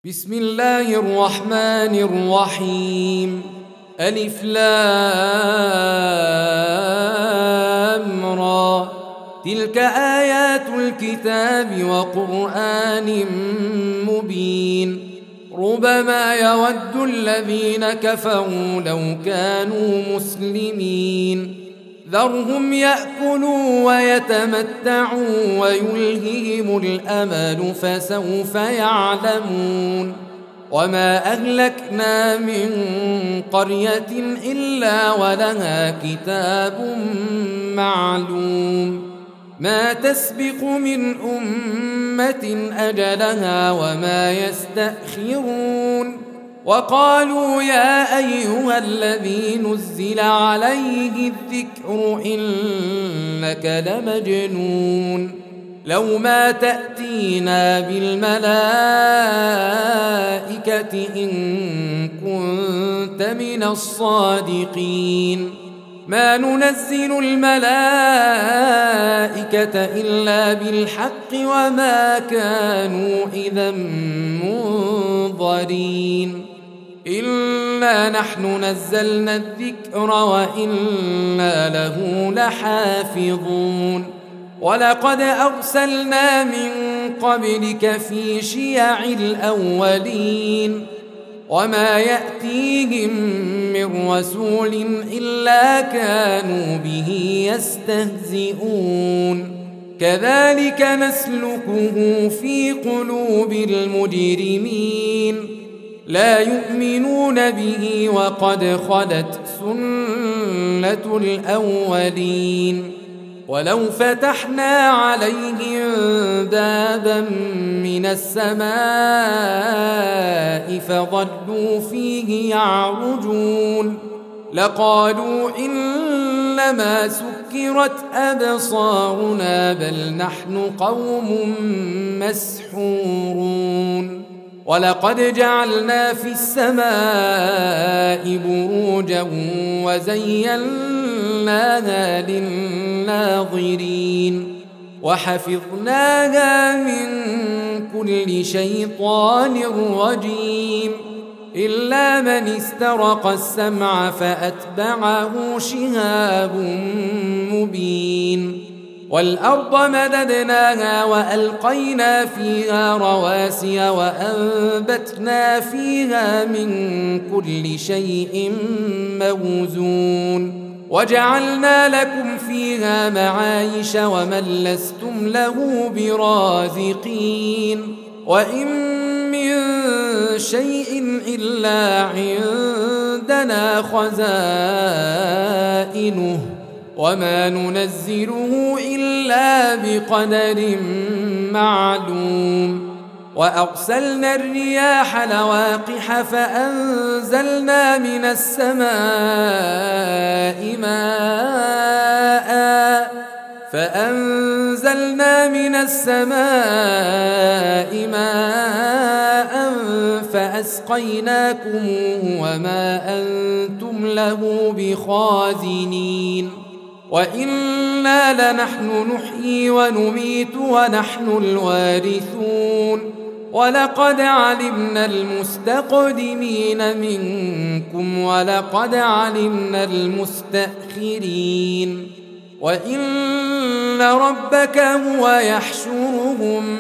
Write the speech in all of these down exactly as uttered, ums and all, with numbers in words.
بسم الله الرحمن الرحيم. ألف لام را. تلك آيات الكتاب وقرآن مبين. ربما يود الذين كفروا لو كانوا مسلمين. ذرهم يأكلوا ويتمتعوا ويلههم الأمل فسوف يعلمون. وما أهلكنا من قرية إلا ولها كتاب معلوم ما تسبق من أمة أجلها وما يستأخرون. وقالوا يا أيها الذي نزل عليه الذكر إنك لمجنون لو ما تأتينا بالملائكة إن كنت من الصادقين. ما ننزل الملائكة إلا بالحق وما كانوا إذا منظرين. إنا نحن نزلنا الذكر وإنا له لحافظون. ولقد أرسلنا من قبلك في شيع الأولين وما يأتيهم من رسول إلا كانوا به يستهزئون. كذلك نسلكه في قلوب المجرمين لا يؤمنون به وقد خلت سنة الأولين. ولو فتحنا عليهم بابا من السماء فظلوا فيه يعرجون لقالوا إنما سكرت أبصارنا بل نحن قوم مسحورون. ولقد جعلنا في السماء بروجا وزيناها للناظرين وحفظناها من كل شيطان رجيم إلا من استرق السمع فأتبعه شهاب مبين. والأرض مددناها وألقينا فيها رواسي وأنبتنا فيها من كل شيء موزون وجعلنا لكم فيها معايش ومن لستم له برازقين. وإن من شيء إلا عندنا خزائنه وما ننزله إلا بقدر معلوم. وأرسلنا الرياح لواقح فأنزلنا من السماء ماء فأنزلنا من السماء ماء فأسقيناكموه وما أنتم له بخازنين. وإنا لنحن نحيي ونميت ونحن الوارثون. ولقد علمنا المستقدمين منكم ولقد علمنا المستأخرين. وإن ربك هو يحشرهم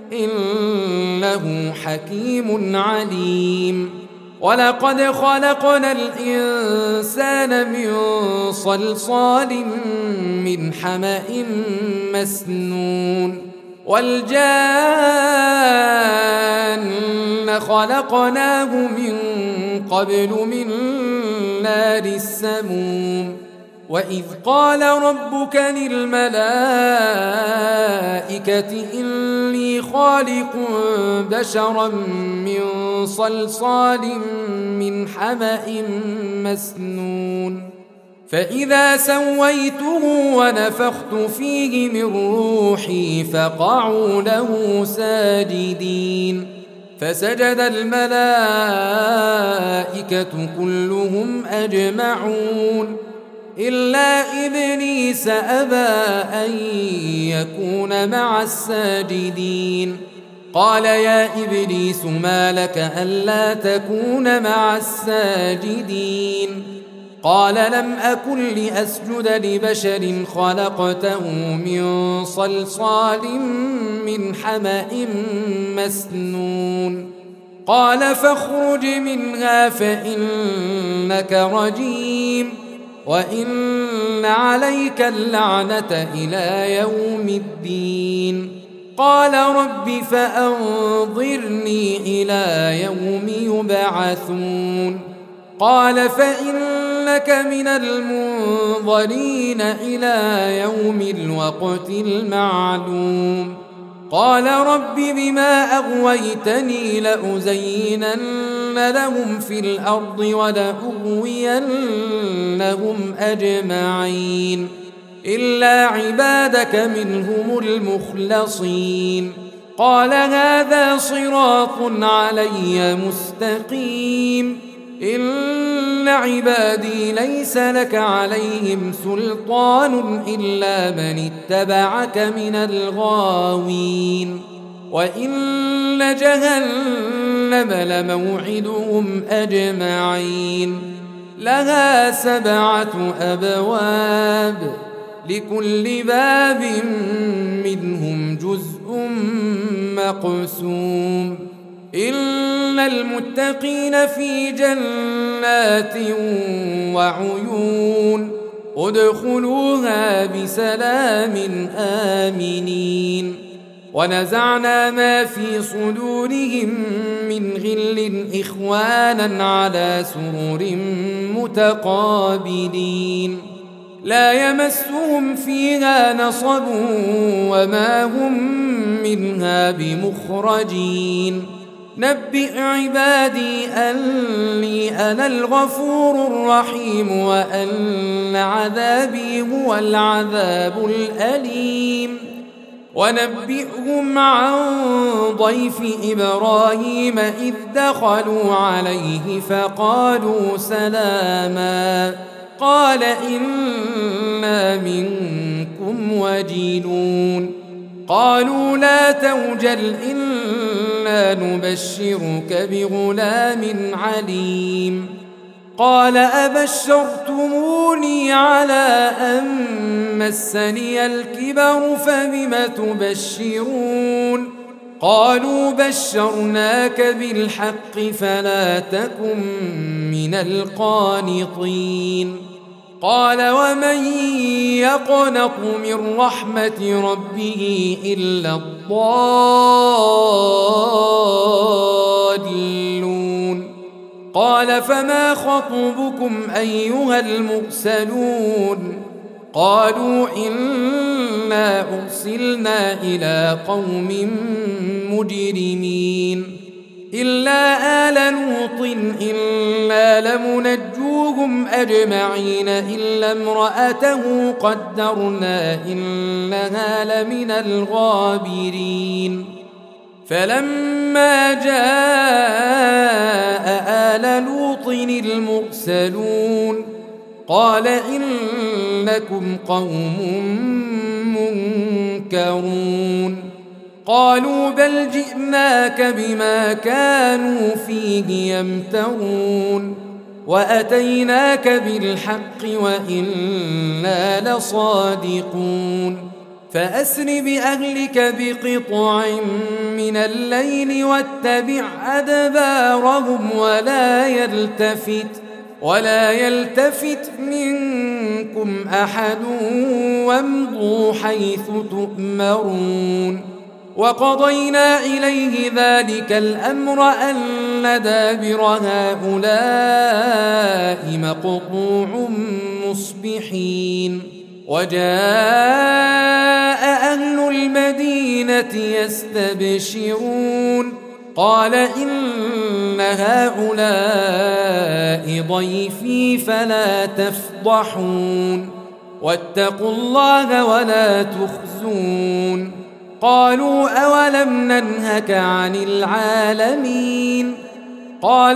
إنه حكيم عليم. ولقد خلقنا الإنسان من صلصال من حمأ مسنون والجان خلقناه من قبل من نار السموم. وإذ قال ربك للملائكة إني خالق بشرا من صلصال من حمأ مسنون فإذا سويته ونفخت فيه من روحي فقعوا له ساجدين. فسجد الملائكة كلهم أجمعون إلا إبليس أبى أن يكون مع الساجدين قال يا إبليس ما لك ألا تكون مع الساجدين قال لم أكن لأسجد لبشر خلقته من صلصال من حمأ مسنون قال فاخرج منها فإنك رجيم وإن عليك اللعنة إلى يوم الدين قال رب فأنظرني إلى يوم يبعثون قال فإنك من المنظرين إلى يوم الوقت المعلوم قال رب بما أغويتني لأزينن لهم في الأرض ولأغوينهم أجمعين إلا عبادك منهم المخلصين قال هذا صراط علي مستقيم إن عبادي ليس لك عليهم سلطان إلا من اتبعك من الغاوين وإن جهنم لموعدهم أجمعين لها سبعة أبواب لكل باب منهم جزء مقسوم إن المتقين في جنات وعيون ادخلوها بسلام آمنين ونزعنا ما في صدورهم من غل إخوانا على سرر متقابلين لا يمسهم فيها نصب وما هم منها بمخرجين نبئ عبادي أني أنا الغفور الرحيم وأن عذابي هو العذاب الأليم ونبئهم عن ضيف إبراهيم إذ دخلوا عليه فقالوا سلاما قال إنا منكم وجلون قالوا لا توجل إنا نبشرك بغلام عليم قال أبشرتموني على أن مسني الكبر فبم تبشرون قالوا بشرناك بالحق فلا تكن من القانطين قال ومن يقنط من رحمة ربه إلا الضالون قال فما خطبكم أيها المرسلون قالوا إنا أرسلنا إلى قوم مجرمين إلا آل لوط إنا لمنجوهم أجمعين إلا امرأته قدرنا إنها لمن الغابرين فلما جاء آل لوط المرسلون قال إنكم قوم منكرون قالوا بل جئناك بما كانوا فيه يمترون وأتيناك بالحق وإنا لصادقون فأسر بأهلك بقطع من الليل واتبع أدبارهم ولا يلتفت ولا يلتفت منكم أحد وامضوا حيث تؤمرون وقضينا إليه ذلك الأمر أن دابر هؤلاء مقطوع مصبحين وجاء أهل المدينة يستبشرون قال إن هؤلاء ضيفي فلا تفضحون واتقوا الله ولا تخزون قالوا أولم ننهك عن العالمين قال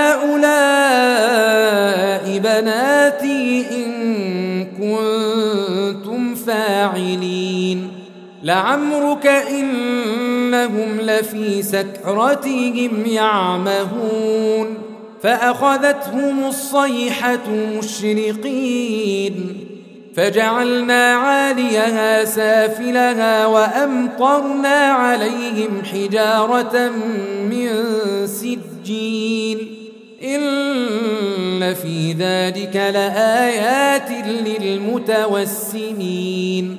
هؤلاء بناتي إن كنتم فاعلين لعمرك إن إنهم لفي سكرتهم يعمهون فأخذتهم الصيحة مشرقين فجعلنا عاليها سافلها وأمطرنا عليهم حجارة من سجيل إن في ذلك لآيات للمتوسمين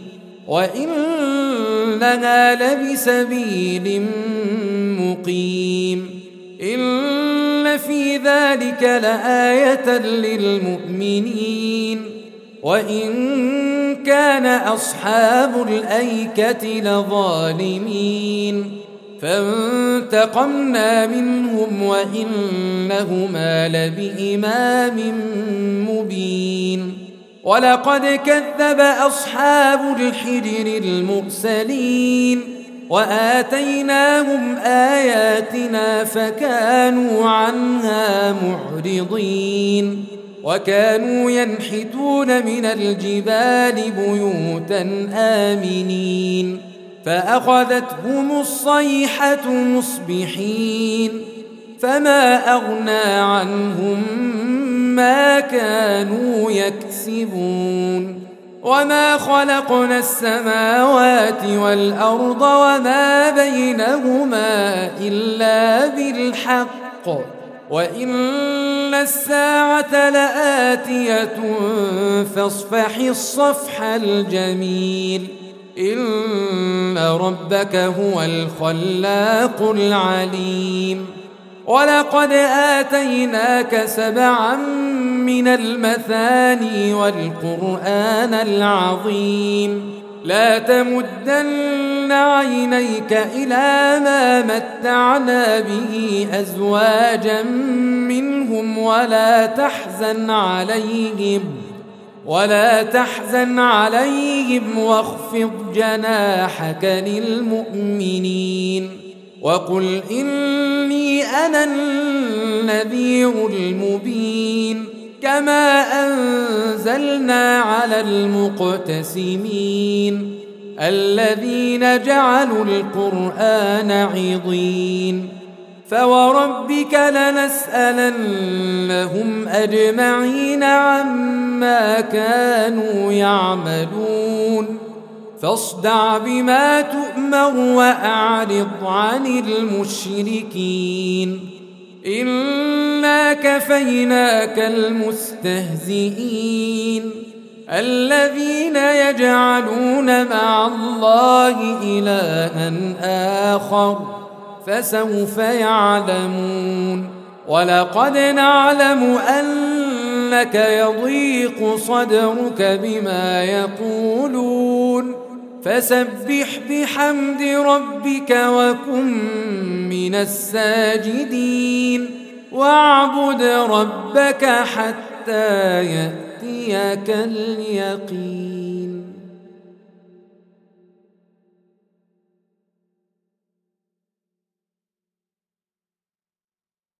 وإنها لبسبيل مقيم إن في ذلك لآية للمؤمنين وإن كان أصحاب الأيكة لظالمين فانتقمنا منهم وإنهما لبإمام مبين ولقد كذب أصحاب الحجر المرسلين وآتيناهم آياتنا فكانوا عنها معرضين وكانوا ينحتون من الجبال بيوتا آمنين فأخذتهم الصيحة مصبحين فما أغنى عنهم ما كانوا يكسبون وما خلقنا السماوات والأرض وما بينهما إلا بالحق وإن الساعة لآتية فاصفح الصفح الجميل إن ربك هو الخلاق العليم ولقد آتيناك سبعا من المثاني والقرآن العظيم لا تمدن عينيك إلى ما متعنا به أزواجا منهم ولا تحزن عليهم ولا تحزن عليهم واخفض جناحك للمؤمنين وقل إني أنا النذير المبين كما أنزلنا على المقتسمين الذين جعلوا القرآن عضين فوربك لنسألنهم أجمعين عما كانوا يعملون فاصدع بما تؤمر وأعرض عن المشركين إنا كفيناك المستهزئين الذين يجعلون مع الله إلها آخر فسوف يعلمون ولقد نعلم أنك يضيق صدرك بما يقولون فسبح بحمد ربك وكن من الساجدين واعبد ربك حتى يأتيك اليقين.